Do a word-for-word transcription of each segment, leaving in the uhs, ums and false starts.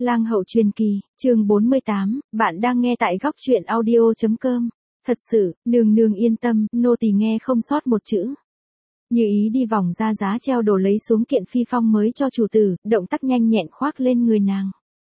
Lang hậu truyền kỳ, chương bốn mươi tám, bạn đang nghe tại góc truyện audio.com. Thật sự, nương nương yên tâm, nô tỳ nghe không sót một chữ. Như ý đi vòng ra giá treo đồ lấy xuống kiện phi phong mới cho chủ tử, động tác nhanh nhẹn khoác lên người nàng.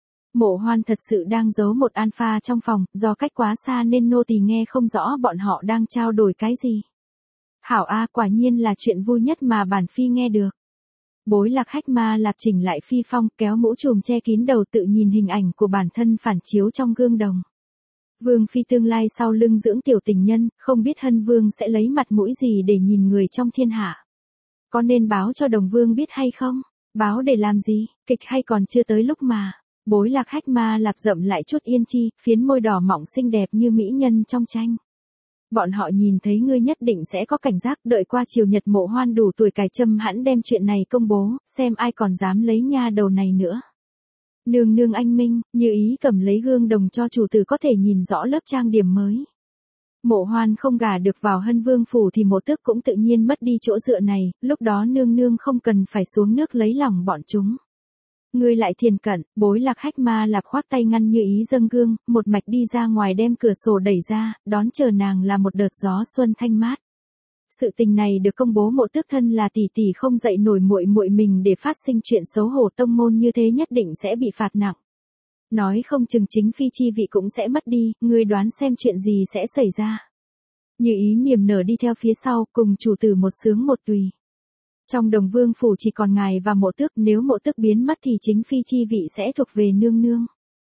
Mộ Hoan thật sự đang giấu một alpha trong phòng, do cách quá xa nên nô tỳ nghe không rõ bọn họ đang trao đổi cái gì. Hảo A, quả nhiên là chuyện vui nhất mà bản phi nghe được. Bối Lạc Hách Ma Lạp chỉnh lại phi phong, kéo mũ trùm che kín đầu, tự nhìn hình ảnh của bản thân phản chiếu trong gương đồng. Vương phi tương lai sau lưng dưỡng tiểu tình nhân, không biết Hân Vương sẽ lấy mặt mũi gì để nhìn người trong thiên hạ. Có nên báo cho Đồng Vương biết hay không? Báo để làm gì? Kịch hay còn chưa tới lúc mà. Bối Lạc Hách Ma Lạp rậm lại chút yên chi, phiến môi đỏ mọng xinh đẹp như mỹ nhân trong tranh. Bọn họ nhìn thấy ngươi nhất định sẽ có cảnh giác, đợi qua chiều nhật Mộ Hoan đủ tuổi cài châm hãn đem chuyện này công bố, xem ai còn dám lấy nha đầu này nữa. Nương nương anh minh, Như ý cầm lấy gương đồng cho chủ tử có thể nhìn rõ lớp trang điểm mới. Mộ Hoan không gả được vào Hân Vương phủ thì Mộ Tước cũng tự nhiên mất đi chỗ dựa này, lúc đó nương nương không cần phải xuống nước lấy lòng bọn chúng. Ngươi lại thiền cận, Bối Lạc Hách Ma Lạp khoác tay ngăn Như ý dâng gương, một mạch đi ra ngoài đem cửa sổ đẩy ra, đón chờ nàng là một đợt gió xuân thanh mát. Sự tình này được công bố Mộ Tước thân là tỷ tỷ không dậy nổi muội muội mình để phát sinh chuyện xấu hổ tông môn như thế nhất định sẽ bị phạt nặng. Nói không chừng chính phi chi vị cũng sẽ mất đi, ngươi đoán xem chuyện gì sẽ xảy ra. Như ý niềm nở đi theo phía sau, cùng chủ tử một sướng một tùy. Trong Đồng Vương phủ chỉ còn ngài và Mộ Tước, nếu Mộ Tước biến mất thì chính phi chi vị sẽ thuộc về nương nương.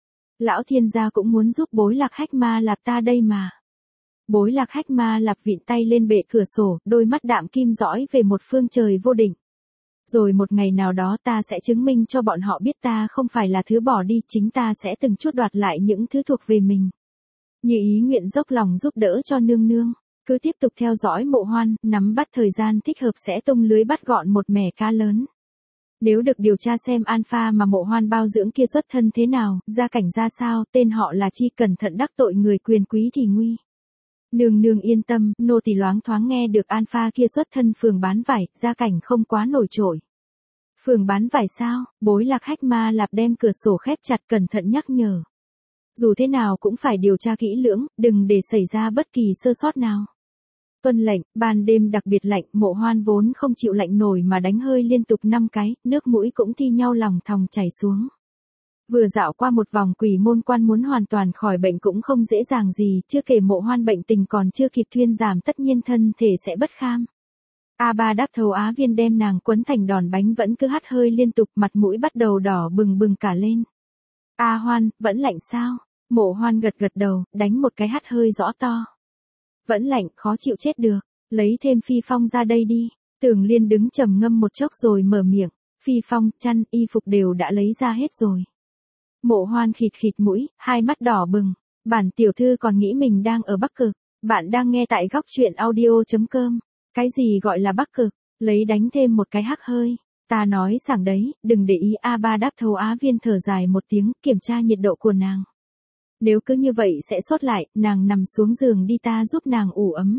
Lão thiên gia cũng muốn giúp Bối Lạc Hách Ma Lạp ta đây mà. Bối Lạc Hách Ma Lạp vịn tay lên bệ cửa sổ, đôi mắt đạm kim dõi về một phương trời vô định. Rồi một ngày nào đó ta sẽ chứng minh cho bọn họ biết ta không phải là thứ bỏ đi, chính ta sẽ từng chút đoạt lại những thứ thuộc về mình. Như ý nguyện dốc lòng giúp đỡ cho nương nương. Cứ tiếp tục theo dõi Mộ Hoan, nắm bắt thời gian thích hợp sẽ tung lưới bắt gọn một mẻ cá lớn. Nếu được điều tra xem alpha mà Mộ Hoan bao dưỡng kia xuất thân thế nào, gia cảnh ra sao, tên họ là chi, cẩn thận đắc tội người quyền quý thì nguy. Nương nương yên tâm, nô tỳ loáng thoáng nghe được alpha kia xuất thân phường bán vải, gia cảnh không quá nổi trội. Phường bán vải sao? Bối Lạc Hách Ma Lạp đem cửa sổ khép chặt, cẩn thận nhắc nhở. Dù thế nào cũng phải điều tra kỹ lưỡng, đừng để xảy ra bất kỳ sơ sót nào. Tuân lệnh, ban đêm đặc biệt lạnh, Mộ Hoan vốn không chịu lạnh nổi mà đánh hơi liên tục năm cái, nước mũi cũng thi nhau lòng thòng chảy xuống. Vừa dạo qua một vòng quỷ môn quan muốn hoàn toàn khỏi bệnh cũng không dễ dàng gì, chưa kể Mộ Hoan bệnh tình còn chưa kịp thuyên giảm tất nhiên thân thể sẽ bất kham. A Ba Đáp Thầu Á Viên đem nàng quấn thành đòn bánh vẫn cứ hắt hơi liên tục, mặt mũi bắt đầu đỏ bừng bừng cả lên. A Hoan, vẫn lạnh sao? Mộ Hoan gật gật đầu, đánh một cái hắt hơi rõ to. Vẫn lạnh, khó chịu chết được, lấy thêm phi phong ra đây đi. Tưởng Liên đứng trầm ngâm một chốc rồi mở miệng, phi phong, chăn, y phục đều đã lấy ra hết rồi. Mộ Hoan khịt khịt mũi, hai mắt đỏ bừng, bản tiểu thư còn nghĩ mình đang ở Bắc Cực, bạn đang nghe tại góc truyện audio.com. Cái gì gọi là Bắc Cực, lấy đánh thêm một cái hắc hơi. Ta nói sảng đấy, đừng để ý. A Ba Đáp Thầu Á Viên thở dài một tiếng, kiểm tra nhiệt độ của nàng. Nếu cứ như vậy sẽ sốt lại, nàng nằm xuống giường đi, ta giúp nàng ủ ấm.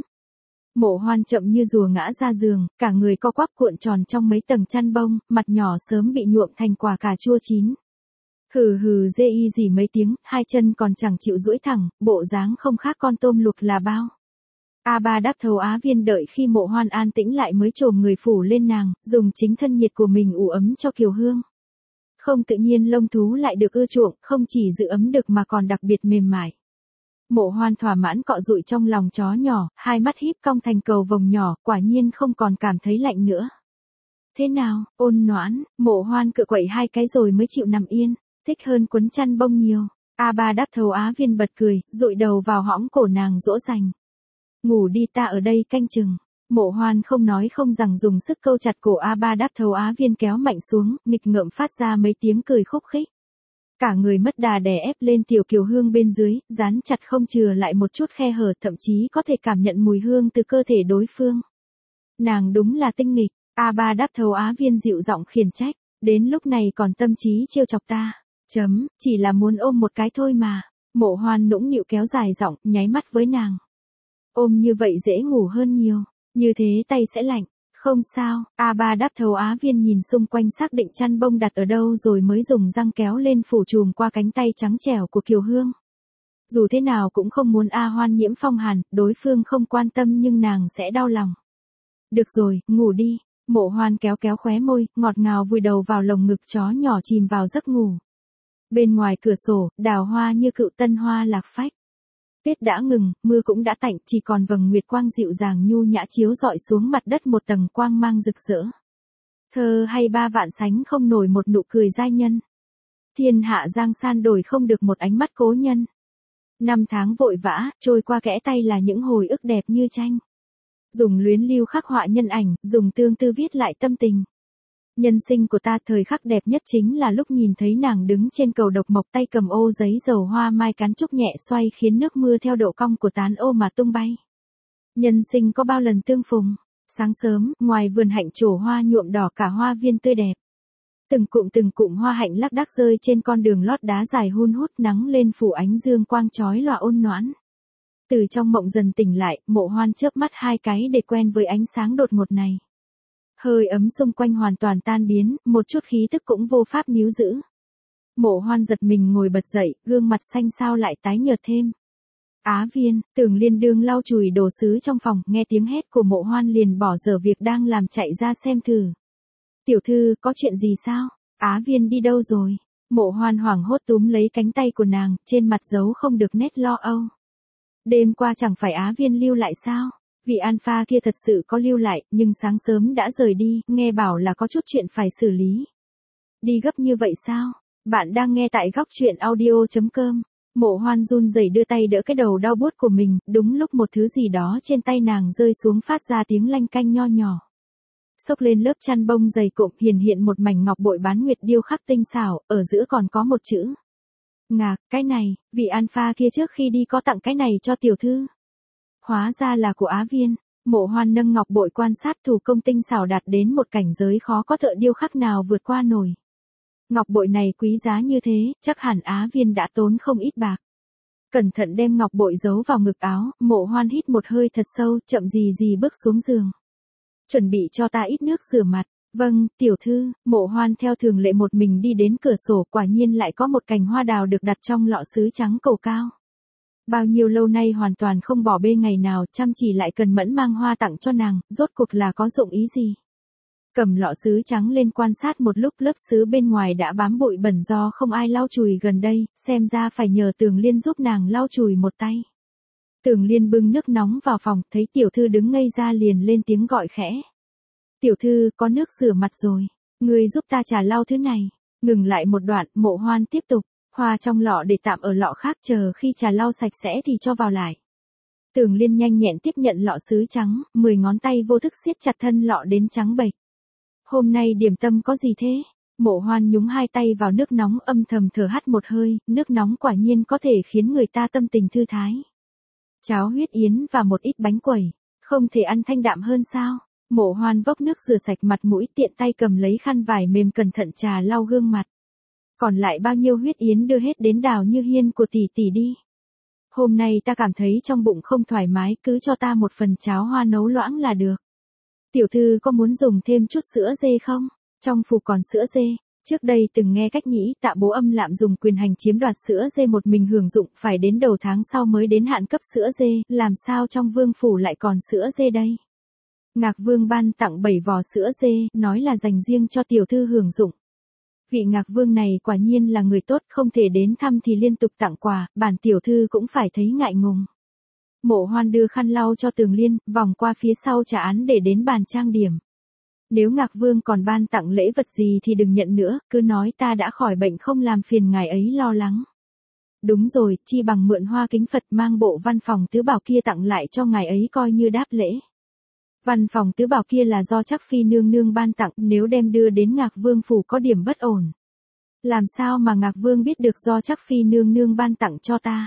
Mộ Hoan chậm như rùa ngã ra giường, cả người co quắp cuộn tròn trong mấy tầng chăn bông, mặt nhỏ sớm bị nhuộm thành quả cà chua chín. Hừ hừ dê y gì mấy tiếng, hai chân còn chẳng chịu duỗi thẳng, bộ dáng không khác con tôm luộc là bao. A Ba Đáp Thầu Á Viên đợi khi Mộ Hoan an tĩnh lại mới chồm người phủ lên nàng, dùng chính thân nhiệt của mình ủ ấm cho Kiều Hương. Không tự nhiên lông thú lại được ưa chuộng, không chỉ giữ ấm được mà còn đặc biệt mềm mại. Mộ Hoan thỏa mãn cọ dụi trong lòng chó nhỏ, hai mắt híp cong thành cầu vồng nhỏ, quả nhiên không còn cảm thấy lạnh nữa. Thế nào, ôn noãn? Mộ Hoan cựa quậy hai cái rồi mới chịu nằm yên, thích hơn quấn chăn bông nhiều. A Ba Đáp Thầu Á Viên bật cười, dụi đầu vào hõm cổ nàng dỗ dành. Ngủ đi, ta ở đây canh chừng. Mộ Hoan không nói không rằng dùng sức câu chặt cổ A Ba Đáp Thầu Á Viên kéo mạnh xuống, nghịch ngợm phát ra mấy tiếng cười khúc khích. Cả người mất đà đè ép lên tiểu Kiều Hương bên dưới, dán chặt không chừa lại một chút khe hở, thậm chí có thể cảm nhận mùi hương từ cơ thể đối phương. Nàng đúng là tinh nghịch. A Ba Đáp Thầu Á Viên dịu giọng khiển trách, đến lúc này còn tâm trí trêu chọc ta. Chấm, chỉ là muốn ôm một cái thôi mà. Mộ Hoan nũng nịu kéo dài giọng, nháy mắt với nàng. Ôm như vậy dễ ngủ hơn nhiều, như thế tay sẽ lạnh. Không sao, A ba đáp thầu. Á Viên nhìn xung quanh xác định chăn bông đặt ở đâu rồi mới dùng răng kéo lên phủ trùm qua cánh tay trắng trẻo của Kiều Hương. Dù thế nào cũng không muốn A Hoan nhiễm phong hàn, đối phương không quan tâm nhưng nàng sẽ đau lòng. Được rồi, ngủ đi. Mộ Hoan kéo kéo khóe môi, ngọt ngào vùi đầu vào lồng ngực chó nhỏ chìm vào giấc ngủ. Bên ngoài cửa sổ, đào hoa như cựu tân hoa lạc phách. Tuyết đã ngừng, mưa cũng đã tạnh, chỉ còn vầng nguyệt quang dịu dàng nhu nhã chiếu rọi xuống mặt đất một tầng quang mang rực rỡ. Thơ hay ba vạn sánh không nổi một nụ cười giai nhân. Thiên hạ giang san đổi không được một ánh mắt cố nhân. Năm tháng vội vã, trôi qua kẽ tay là những hồi ức đẹp như tranh. Dùng luyến lưu khắc họa nhân ảnh, dùng tương tư viết lại tâm tình. Nhân sinh của ta thời khắc đẹp nhất chính là lúc nhìn thấy nàng đứng trên cầu độc mộc tay cầm ô giấy dầu hoa mai cán trúc nhẹ xoay khiến nước mưa theo độ cong của tán ô mà tung bay. Nhân sinh có bao lần tương phùng. Sáng sớm, ngoài vườn hạnh trổ hoa nhuộm đỏ cả hoa viên tươi đẹp. Từng cụm từng cụm hoa hạnh lác đác rơi trên con đường lót đá dài hun hút nắng lên phủ ánh dương quang chói lòa ôn noãn. Từ trong mộng dần tỉnh lại, Mộ Hoan chớp mắt hai cái để quen với ánh sáng đột ngột này. Hơi ấm xung quanh hoàn toàn tan biến, một chút khí tức cũng vô pháp níu giữ. Mộ Hoan giật mình ngồi bật dậy, gương mặt xanh xao lại tái nhợt thêm. Á Viên, Tưởng Liên đương lau chùi đồ sứ trong phòng, nghe tiếng hét của Mộ Hoan liền bỏ dở việc đang làm chạy ra xem thử. Tiểu thư, có chuyện gì sao? Á Viên đi đâu rồi? Mộ Hoan hoảng hốt túm lấy cánh tay của nàng, trên mặt giấu không được nét lo âu. Đêm qua chẳng phải Á Viên lưu lại sao? Vị alpha kia thật sự có lưu lại, nhưng sáng sớm đã rời đi, nghe bảo là có chút chuyện phải xử lý. Đi gấp như vậy sao? Bạn đang nghe tại góc truyện audio chấm com. Mộ Hoan run rẩy đưa tay đỡ cái đầu đau buốt của mình, đúng lúc một thứ gì đó trên tay nàng rơi xuống phát ra tiếng lanh canh nho nhỏ. Xốc lên lớp chăn bông dày cộm hiển hiện một mảnh ngọc bội bán nguyệt điêu khắc tinh xảo, ở giữa còn có một chữ. Ngạc, cái này, vị alpha kia trước khi đi có tặng cái này cho tiểu thư. Hóa ra là của Á Viên. Mộ Hoan nâng ngọc bội quan sát thủ công tinh xảo đạt đến một cảnh giới khó có thợ điêu khắc nào vượt qua nổi. Ngọc bội này quý giá như thế, chắc hẳn Á Viên đã tốn không ít bạc. Cẩn thận đem ngọc bội giấu vào ngực áo, Mộ Hoan hít một hơi thật sâu, chậm gì gì bước xuống giường. Chuẩn bị cho ta ít nước rửa mặt. Vâng, tiểu thư. Mộ Hoan theo thường lệ một mình đi đến cửa sổ, quả nhiên lại có một cành hoa đào được đặt trong lọ sứ trắng cầu cao. Bao nhiêu lâu nay hoàn toàn không bỏ bê ngày nào, chăm chỉ lại cần mẫn mang hoa tặng cho nàng, rốt cuộc là có dụng ý gì? Cầm lọ sứ trắng lên quan sát một lúc, lớp sứ bên ngoài đã bám bụi bẩn do không ai lau chùi gần đây, xem ra phải nhờ Tường Liên giúp nàng lau chùi một tay. Tường Liên bưng nước nóng vào phòng, thấy tiểu thư đứng ngây ra liền lên tiếng gọi khẽ. Tiểu thư, có nước rửa mặt rồi, ngươi giúp ta trà lau thứ này. Ngừng lại một đoạn, Mộ Hoan tiếp tục. Hoa trong lọ để tạm ở lọ khác, chờ khi trà lau sạch sẽ thì cho vào lại. Tường Liên nhanh nhẹn tiếp nhận lọ sứ trắng, mười ngón tay vô thức siết chặt thân lọ đến trắng bệch. Hôm nay điểm tâm có gì thế? Mộ Hoan nhúng hai tay vào nước nóng âm thầm thở hắt một hơi, nước nóng quả nhiên có thể khiến người ta tâm tình thư thái. Cháo huyết yến và một ít bánh quẩy, không thể ăn thanh đạm hơn sao? Mộ Hoan vốc nước rửa sạch mặt mũi, tiện tay cầm lấy khăn vải mềm cẩn thận trà lau gương mặt. Còn lại bao nhiêu huyết yến đưa hết đến Đào Như Hiên của tỷ tỷ đi. Hôm nay ta cảm thấy trong bụng không thoải mái, cứ cho ta một phần cháo hoa nấu loãng là được. Tiểu thư có muốn dùng thêm chút sữa dê không? Trong phủ còn sữa dê. Trước đây từng nghe cách nhĩ Tạ Bố Âm lạm dùng quyền hành chiếm đoạt sữa dê một mình hưởng dụng, phải đến đầu tháng sau mới đến hạn cấp sữa dê, làm sao trong vương phủ lại còn sữa dê đây? Ngạc Vương ban tặng bảy vò sữa dê, nói là dành riêng cho tiểu thư hưởng dụng. Vị Ngạc Vương này quả nhiên là người tốt, không thể đến thăm thì liên tục tặng quà, bản tiểu thư cũng phải thấy ngại ngùng. Mộ Hoan đưa khăn lau cho Tường Liên, vòng qua phía sau trà án để đến bàn trang điểm. Nếu Ngạc Vương còn ban tặng lễ vật gì thì đừng nhận nữa, cứ nói ta đã khỏi bệnh không làm phiền ngài ấy lo lắng. Đúng rồi, chi bằng mượn hoa kính Phật mang bộ văn phòng tứ bảo kia tặng lại cho ngài ấy coi như đáp lễ. Văn phòng tứ bảo kia là do Trắc Phi nương nương ban tặng, nếu đem đưa đến Ngạc Vương phủ có điểm bất ổn. Làm sao mà Ngạc Vương biết được do Trắc Phi nương nương ban tặng cho ta?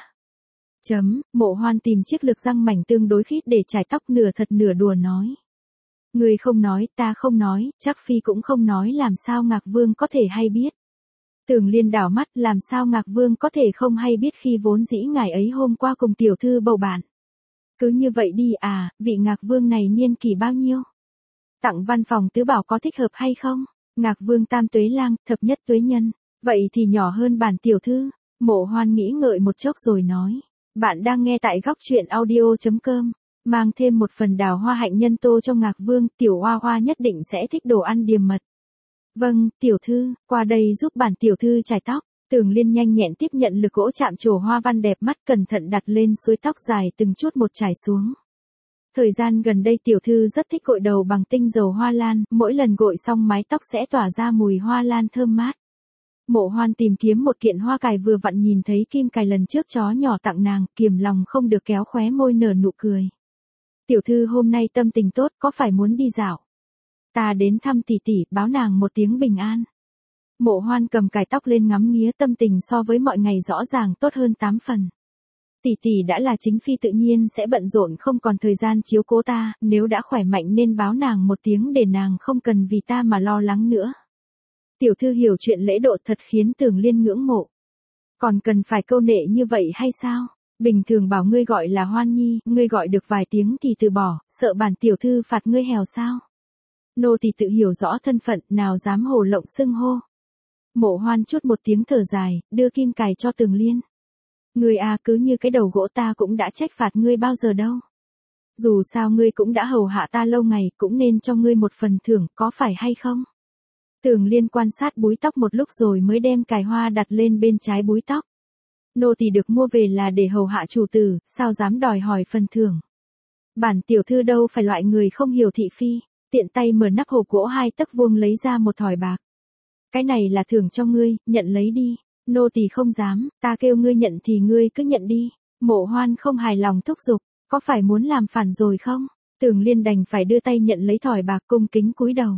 Chấm, Mộ Hoan tìm chiếc lược răng mảnh tương đối khít để chải tóc, nửa thật nửa đùa nói. Người không nói, ta không nói, Trắc Phi cũng không nói, làm sao Ngạc Vương có thể hay biết? Tường Liên đảo mắt, làm sao Ngạc Vương có thể không hay biết khi vốn dĩ ngài ấy hôm qua cùng tiểu thư bầu bạn. Cứ như vậy đi à, vị Ngạc Vương này niên kỷ bao nhiêu? Tặng văn phòng tứ bảo có thích hợp hay không? Ngạc Vương tam tuế lang, thập nhất tuế nhân. Vậy thì nhỏ hơn bản tiểu thư. Mộ Hoan nghĩ ngợi một chốc rồi nói. Bạn đang nghe tại góc truyện audio.com. Mang thêm một phần đào hoa hạnh nhân tô cho Ngạc Vương, tiểu hoa hoa nhất định sẽ thích đồ ăn điềm mật. Vâng, tiểu thư, qua đây giúp bản tiểu thư chải tóc. Tường Liên nhanh nhẹn tiếp nhận lực gỗ chạm trổ hoa văn đẹp mắt, cẩn thận đặt lên suối tóc dài từng chút một trải xuống. Thời gian gần đây tiểu thư rất thích gội đầu bằng tinh dầu hoa lan, mỗi lần gội xong mái tóc sẽ tỏa ra mùi hoa lan thơm mát. Mộ Hoan tìm kiếm một kiện hoa cài vừa vặn nhìn thấy kim cài lần trước chó nhỏ tặng nàng, kiềm lòng không được kéo khóe môi nở nụ cười. Tiểu thư hôm nay tâm tình tốt, có phải muốn đi dạo? Ta đến thăm tỷ tỷ, báo nàng một tiếng bình an. Mộ Hoan cầm cài tóc lên ngắm nghía, tâm tình so với mọi ngày rõ ràng tốt hơn tám phần. Tỷ tỷ đã là chính phi tự nhiên sẽ bận rộn không còn thời gian chiếu cố ta, nếu đã khỏe mạnh nên báo nàng một tiếng để nàng không cần vì ta mà lo lắng nữa. Tiểu thư hiểu chuyện lễ độ thật khiến Tường Liên ngưỡng mộ. Còn cần phải câu nệ như vậy hay sao? Bình thường bảo ngươi gọi là Hoan Nhi, ngươi gọi được vài tiếng thì từ bỏ, sợ bản tiểu thư phạt ngươi hèo sao? Nô tỳ tự hiểu rõ thân phận, nào dám hồ lộng xưng hô. Mộ Hoan chút một tiếng thở dài, đưa kim cài cho Tường Liên. Ngươi à, cứ như cái đầu gỗ, ta cũng đã trách phạt ngươi bao giờ đâu. Dù sao ngươi cũng đã hầu hạ ta lâu ngày, cũng nên cho ngươi một phần thưởng, có phải hay không? Tường Liên quan sát búi tóc một lúc rồi mới đem cài hoa đặt lên bên trái búi tóc. Nô tỳ được mua về là để hầu hạ chủ tử, sao dám đòi hỏi phần thưởng. Bản tiểu thư đâu phải loại người không hiểu thị phi, tiện tay mở nắp hộp gỗ hai tấc vuông lấy ra một thỏi bạc. Cái này là thưởng cho ngươi, nhận lấy đi. Nô tỳ không dám, ta kêu ngươi nhận thì ngươi cứ nhận đi. Mộ Hoan không hài lòng thúc giục, có phải muốn làm phản rồi không? Tường Liên đành phải đưa tay nhận lấy thỏi bạc, cung kính cúi đầu.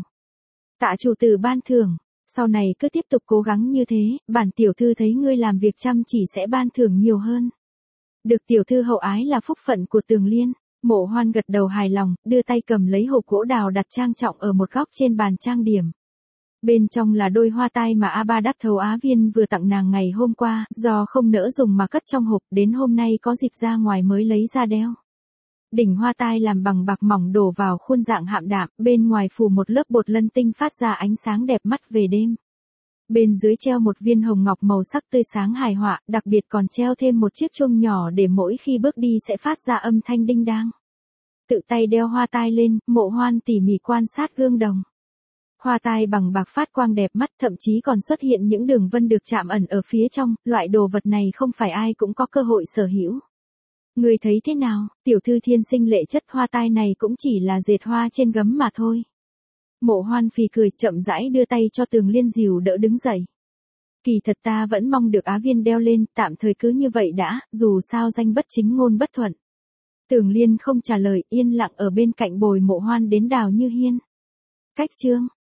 Tạ chủ tử ban thưởng, sau này cứ tiếp tục cố gắng như thế, bản tiểu thư thấy ngươi làm việc chăm chỉ sẽ ban thưởng nhiều hơn. Được tiểu thư hậu ái là phúc phận của Tường Liên. Mộ Hoan gật đầu hài lòng, đưa tay cầm lấy hộp gỗ đào đặt trang trọng ở một góc trên bàn trang điểm. Bên trong là đôi hoa tai mà A Ba Đắc Thầu Á Viên vừa tặng nàng ngày hôm qua, do không nỡ dùng mà cất trong hộp, đến hôm nay có dịp ra ngoài mới lấy ra đeo. Đỉnh hoa tai làm bằng bạc mỏng đổ vào khuôn dạng hạm đạm, bên ngoài phủ một lớp bột lân tinh phát ra ánh sáng đẹp mắt về đêm. Bên dưới treo một viên hồng ngọc màu sắc tươi sáng hài họa, đặc biệt còn treo thêm một chiếc chuông nhỏ để mỗi khi bước đi sẽ phát ra âm thanh đinh đang. Tự tay đeo hoa tai lên, Mộ Hoan tỉ mỉ quan sát gương đồng. Hoa tai bằng bạc phát quang đẹp mắt, thậm chí còn xuất hiện những đường vân được chạm ẩn ở phía trong, loại đồ vật này không phải ai cũng có cơ hội sở hữu. Người thấy thế nào, tiểu thư thiên sinh lệ chất, hoa tai này cũng chỉ là dệt hoa trên gấm mà thôi. Mộ Hoan phì cười, chậm rãi đưa tay cho Tường Liên dìu đỡ đứng dậy. Kỳ thật ta vẫn mong được Á Viên đeo lên, tạm thời cứ như vậy đã, dù sao danh bất chính ngôn bất thuận. Tường Liên không trả lời, yên lặng ở bên cạnh bồi Mộ Hoan đến Đào Như Hiên. Cách chương